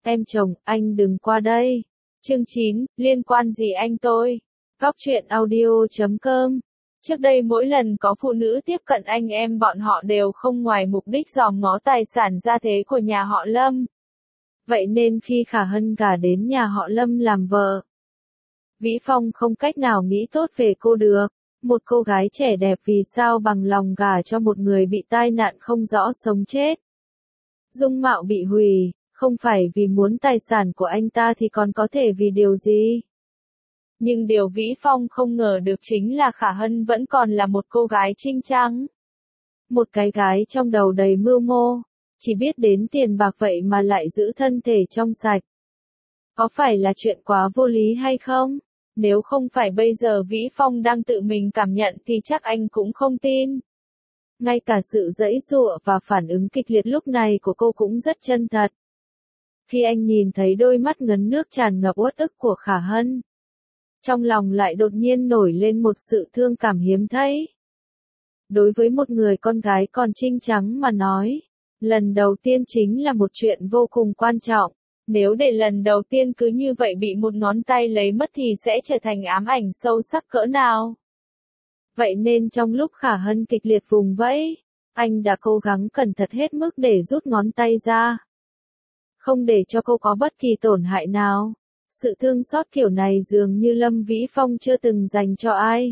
Em chồng, anh đừng qua đây. Chương 9, liên quan gì anh tôi? Góc truyện audio.com. Trước đây mỗi lần có phụ nữ tiếp cận anh em bọn họ đều không ngoài mục đích dòm ngó tài sản gia thế của nhà họ Lâm. Vậy nên khi Khả Hân gả đến nhà họ Lâm làm vợ, Vĩ Phong không cách nào nghĩ tốt về cô được. Một cô gái trẻ đẹp vì sao bằng lòng gả cho một người bị tai nạn không rõ sống chết. Dung mạo bị hủy, không phải vì muốn tài sản của anh ta thì còn có thể vì điều gì? Nhưng điều Vĩ Phong không ngờ được chính là Khả Hân vẫn còn là một cô gái trinh trắng. Một cái gái trong đầu đầy mưu mô, chỉ biết đến tiền bạc vậy mà lại giữ thân thể trong sạch. Có phải là chuyện quá vô lý hay không? Nếu không phải bây giờ Vĩ Phong đang tự mình cảm nhận thì chắc anh cũng không tin. Ngay cả sự giãy giụa và phản ứng kịch liệt lúc này của cô cũng rất chân thật. Khi anh nhìn thấy đôi mắt ngấn nước tràn ngập uất ức của Khả Hân, trong lòng lại đột nhiên nổi lên một sự thương cảm hiếm thấy. Đối với một người con gái còn trinh trắng mà nói, lần đầu tiên chính là một chuyện vô cùng quan trọng. Nếu để lần đầu tiên cứ như vậy bị một ngón tay lấy mất thì sẽ trở thành ám ảnh sâu sắc cỡ nào. Vậy nên trong lúc Khả Hân kịch liệt vùng vẫy, anh đã cố gắng cẩn thận hết mức để rút ngón tay ra. Không để cho cô có bất kỳ tổn hại nào. Sự thương xót kiểu này dường như Lâm Vĩ Phong chưa từng dành cho ai.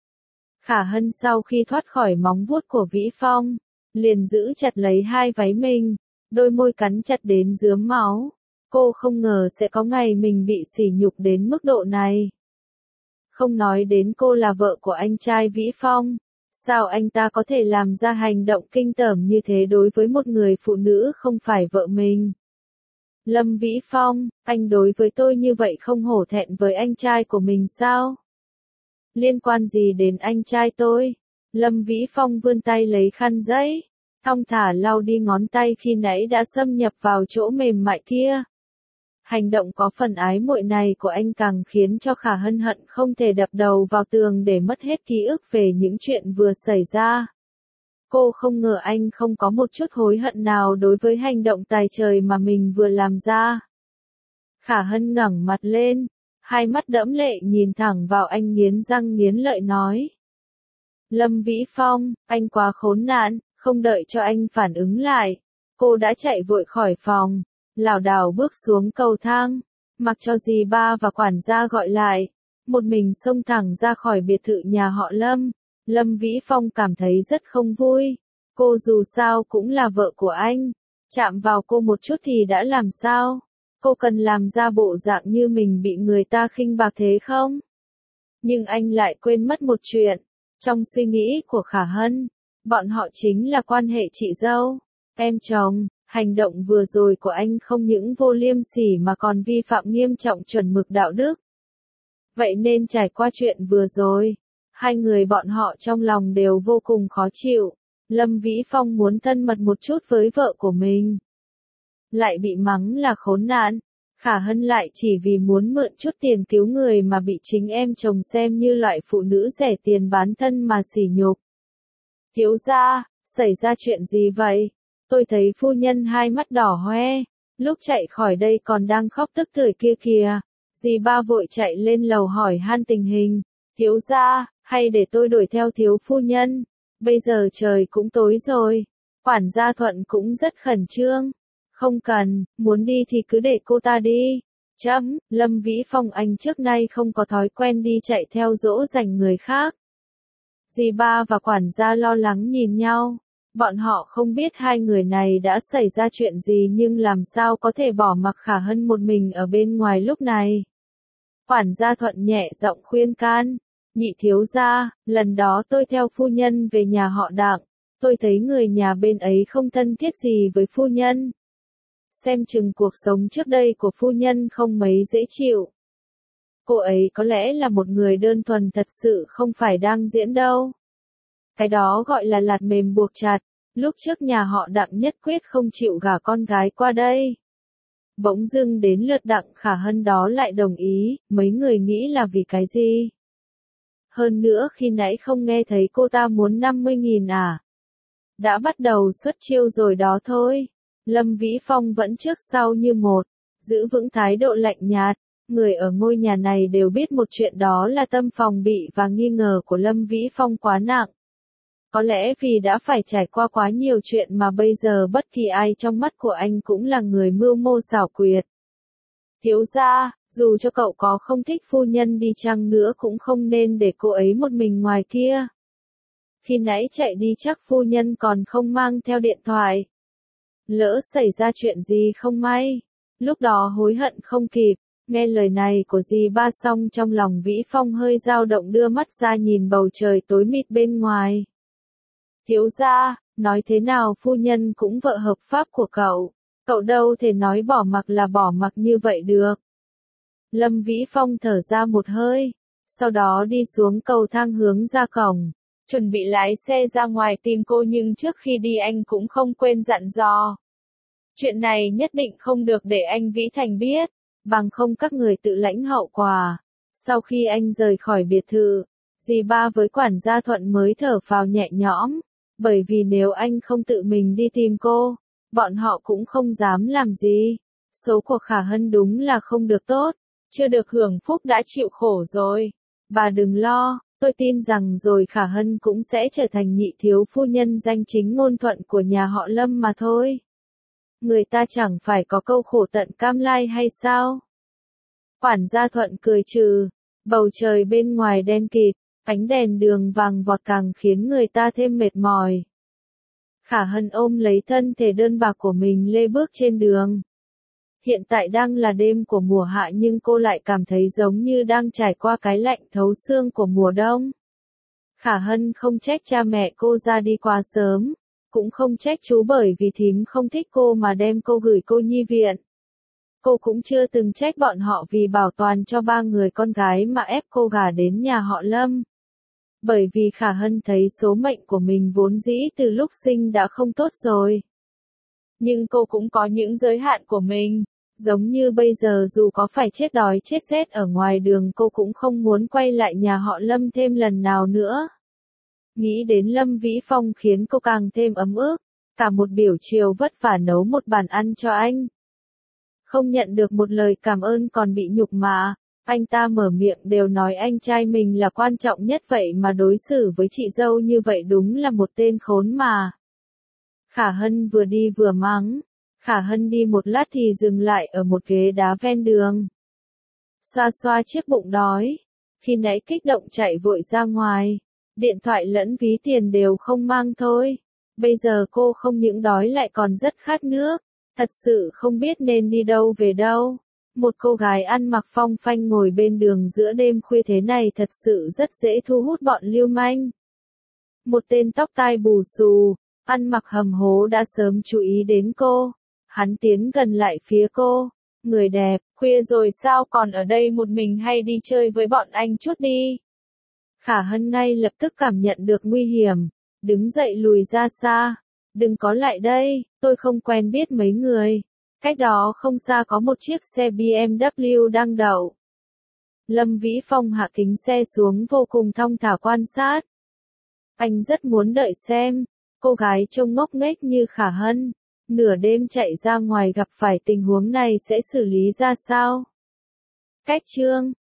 Khả Hân sau khi thoát khỏi móng vuốt của Vĩ Phong, liền giữ chặt lấy hai váy mình, đôi môi cắn chặt đến rướm máu. Cô không ngờ sẽ có ngày mình bị sỉ nhục đến mức độ này. Không nói đến cô là vợ của anh trai Vĩ Phong, sao anh ta có thể làm ra hành động kinh tởm như thế đối với một người phụ nữ không phải vợ mình? Lâm Vĩ Phong, anh đối với tôi như vậy không hổ thẹn với anh trai của mình sao? Liên quan gì đến anh trai tôi? Lâm Vĩ Phong vươn tay lấy khăn giấy, thong thả lau đi ngón tay khi nãy đã xâm nhập vào chỗ mềm mại kia. Hành động có phần ái muội này của anh càng khiến cho Khả Hân hận không thể đập đầu vào tường để mất hết ký ức về những chuyện vừa xảy ra. Cô không ngờ anh không có một chút hối hận nào đối với hành động tày trời mà mình vừa làm ra. Khả Hân ngẩng mặt lên, hai mắt đẫm lệ nhìn thẳng vào anh nghiến răng nghiến lợi nói. Lâm Vĩ Phong, anh quá khốn nạn, không đợi cho anh phản ứng lại. Cô đã chạy vội khỏi phòng, lảo đảo bước xuống cầu thang, mặc cho dì ba và quản gia gọi lại, một mình xông thẳng ra khỏi biệt thự nhà họ Lâm. Lâm Vĩ Phong cảm thấy rất không vui. Cô dù sao cũng là vợ của anh, chạm vào cô một chút thì đã làm sao? Cô cần làm ra bộ dạng như mình bị người ta khinh bạc thế không? Nhưng anh lại quên mất một chuyện. Trong suy nghĩ của Khả Hân, bọn họ chính là quan hệ chị dâu, em chồng. Hành động vừa rồi của anh không những vô liêm sỉ mà còn vi phạm nghiêm trọng chuẩn mực đạo đức. Vậy nên trải qua chuyện vừa rồi, hai người bọn họ trong lòng đều vô cùng khó chịu. Lâm Vĩ Phong muốn thân mật một chút với vợ của mình, lại bị mắng là khốn nạn. Khả Hân lại chỉ vì muốn mượn chút tiền cứu người mà bị chính em chồng xem như loại phụ nữ rẻ tiền bán thân mà sỉ nhục. Thiếu gia, xảy ra chuyện gì vậy? Tôi thấy phu nhân hai mắt đỏ hoe, lúc chạy khỏi đây còn đang khóc tức tưởi kia kìa. Dì ba vội chạy lên lầu hỏi han tình hình. Thiếu gia, hay để tôi đuổi theo thiếu phu nhân? Bây giờ trời cũng tối rồi. Quản gia Thuận cũng rất khẩn trương. Không cần, muốn đi thì cứ để cô ta đi. Lâm Vĩ Phong anh trước nay không có thói quen đi chạy theo dỗ dành người khác. Dì ba và quản gia lo lắng nhìn nhau. Bọn họ không biết hai người này đã xảy ra chuyện gì nhưng làm sao có thể bỏ mặc Khả Hân một mình ở bên ngoài lúc này. Quản gia Thuận nhẹ giọng khuyên can. Nhị thiếu gia, lần đó tôi theo phu nhân về nhà họ Đặng, tôi thấy người nhà bên ấy không thân thiết gì với phu nhân. Xem chừng cuộc sống trước đây của phu nhân không mấy dễ chịu. Cô ấy có lẽ là một người đơn thuần thật sự không phải đang diễn đâu. Cái đó gọi là lạt mềm buộc chặt. Lúc trước nhà họ Đặng nhất quyết không chịu gả con gái qua đây. Bỗng dưng đến lượt Đặng Khả Hân đó lại đồng ý, mấy người nghĩ là vì cái gì? Hơn nữa khi nãy không nghe thấy cô ta muốn 50.000 à? Đã bắt đầu xuất chiêu rồi đó thôi. Lâm Vĩ Phong vẫn trước sau như một. giữ vững thái độ lạnh nhạt. Người ở ngôi nhà này đều biết một chuyện, đó là tâm phòng bị và nghi ngờ của Lâm Vĩ Phong quá nặng. Có lẽ vì đã phải trải qua quá nhiều chuyện mà bây giờ bất kỳ ai trong mắt của anh cũng là người mưu mô xảo quyệt. Thiếu gia, dù cho cậu có không thích phu nhân đi chăng nữa cũng không nên để cô ấy một mình ngoài kia. Khi nãy chạy đi chắc phu nhân còn không mang theo điện thoại. Lỡ xảy ra chuyện gì không may, lúc đó hối hận không kịp. Nghe lời này của dì ba xong trong lòng Vĩ Phong hơi dao động, đưa mắt ra nhìn bầu trời tối mịt bên ngoài. Thiếu gia, nói thế nào phu nhân cũng vợ hợp pháp của cậu đâu thể nói bỏ mặc là bỏ mặc như vậy được. Lâm Vĩ Phong thở ra một hơi, sau đó đi xuống cầu thang hướng ra cổng, chuẩn bị lái xe ra ngoài tìm cô, nhưng trước khi đi anh cũng không quên dặn dò. Chuyện này nhất định không được để anh Vĩ Thành biết, bằng không các người tự lãnh hậu quả. Sau khi anh rời khỏi biệt thự, dì ba với quản gia Thuận mới thở phào nhẹ nhõm, bởi vì nếu anh không tự mình đi tìm cô, bọn họ cũng không dám làm gì. Số của Khả Hân đúng là không được tốt, chưa được hưởng phúc đã chịu khổ rồi. Bà đừng lo, tôi tin rằng rồi Khả Hân cũng sẽ trở thành nhị thiếu phu nhân danh chính ngôn thuận của nhà họ Lâm mà thôi. Người ta chẳng phải có câu khổ tận cam lai hay sao? Quản gia Thuận cười trừ, bầu trời bên ngoài đen kịt, ánh đèn đường vàng vọt càng khiến người ta thêm mệt mỏi. Khả Hân ôm lấy thân thể đơn bạc của mình lê bước trên đường. Hiện tại đang là đêm của mùa hạ nhưng cô lại cảm thấy giống như đang trải qua cái lạnh thấu xương của mùa đông. Khả Hân không trách cha mẹ cô ra đi quá sớm, cũng không trách chú bởi vì thím không thích cô mà đem cô gửi cô nhi viện. Cô cũng chưa từng trách bọn họ vì bảo toàn cho 3 người con gái mà ép cô gả đến nhà họ Lâm. Bởi vì Khả Hân thấy số mệnh của mình vốn dĩ từ lúc sinh đã không tốt rồi. Nhưng cô cũng có những giới hạn của mình, giống như bây giờ dù có phải chết đói chết rét ở ngoài đường cô cũng không muốn quay lại nhà họ Lâm thêm lần nào nữa. Nghĩ đến Lâm Vĩ Phong khiến cô càng thêm ấm ức, cả một buổi chiều vất vả nấu một bàn ăn cho anh. Không nhận được một lời cảm ơn còn bị nhục mạ, anh ta mở miệng đều nói anh trai mình là quan trọng nhất vậy mà đối xử với chị dâu như vậy đúng là một tên khốn mà. Khả Hân vừa đi vừa mắng, Khả Hân đi một lát thì dừng lại ở một ghế đá ven đường. Xoa xoa chiếc bụng đói, khi nãy kích động chạy vội ra ngoài, điện thoại lẫn ví tiền đều không mang thôi. Bây giờ cô không những đói lại còn rất khát nước, thật sự không biết nên đi đâu về đâu. Một cô gái ăn mặc phong phanh ngồi bên đường giữa đêm khuya thế này thật sự rất dễ thu hút bọn lưu manh. Một tên tóc tai bù xù, ăn mặc hầm hố đã sớm chú ý đến cô. Hắn tiến gần lại phía cô. Người đẹp, khuya rồi sao còn ở đây một mình, hay đi chơi với bọn anh chút đi. Khả Hân ngay lập tức cảm nhận được nguy hiểm, đứng dậy lùi ra xa. Đừng có lại đây, tôi không quen biết mấy người. Cách đó không xa có một chiếc xe BMW đang đậu. Lâm Vĩ Phong hạ kính xe xuống vô cùng thong thả quan sát. Anh rất muốn đợi xem, cô gái trông ngốc nghếch như Khả Hân, nửa đêm chạy ra ngoài gặp phải tình huống này sẽ xử lý ra sao. Cách chương